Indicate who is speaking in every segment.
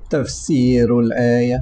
Speaker 1: تفسير الآية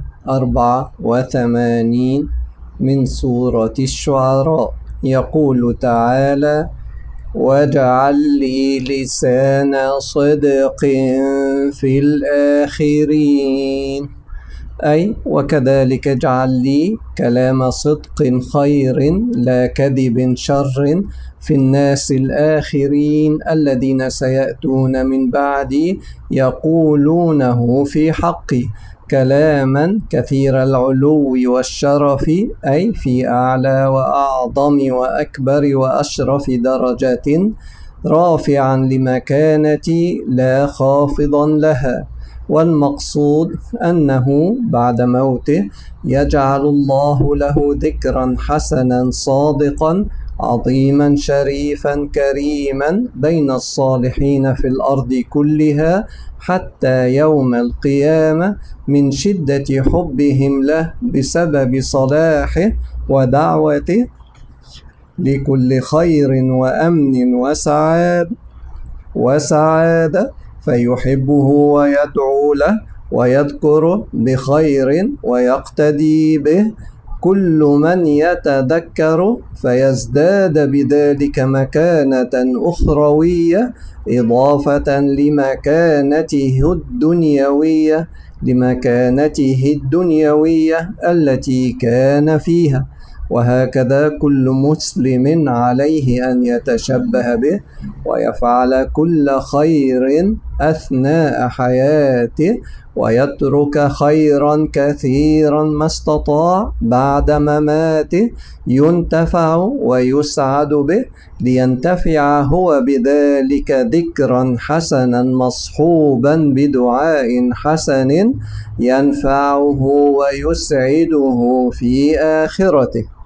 Speaker 1: 84 من سورة الشعراء. يقول تعالى: واجعل لي لسان صدق في الآخرين، أي وكذلك اجعل لي كلام صدق خير لا كذب شر في الناس الآخرين الذين سيأتون من بعدي يقولونه في حقي كلاما كثير العلو والشرف، أي في أعلى وأعظم وأكبر وأشرف درجات، رافعا لمكانتي لا خافضا لها. والمقصود أنه بعد موته يجعل الله له ذكرا حسنا صادقا عظيما شريفا كريما بين الصالحين في الأرض كلها حتى يوم القيامة، من شدة حبهم له بسبب صلاحه ودعوته لكل خير وأمن وسعادة، فيحبه ويدعو له ويذكره بخير ويقتدي به كل من يتذكر، فيزداد بذلك مكانة أخروية إضافة لمكانته الدنيوية التي كان فيها. وهكذا كل مسلم عليه أن يتشبه به ويفعل كل خير أثناء حياته، ويترك خيرا كثيرا ما استطاع بعد مماته ينتفع ويسعد به، لينتفع هو بذلك ذكرا حسنا مصحوبا بدعاء حسن ينفعه ويسعده في آخرته.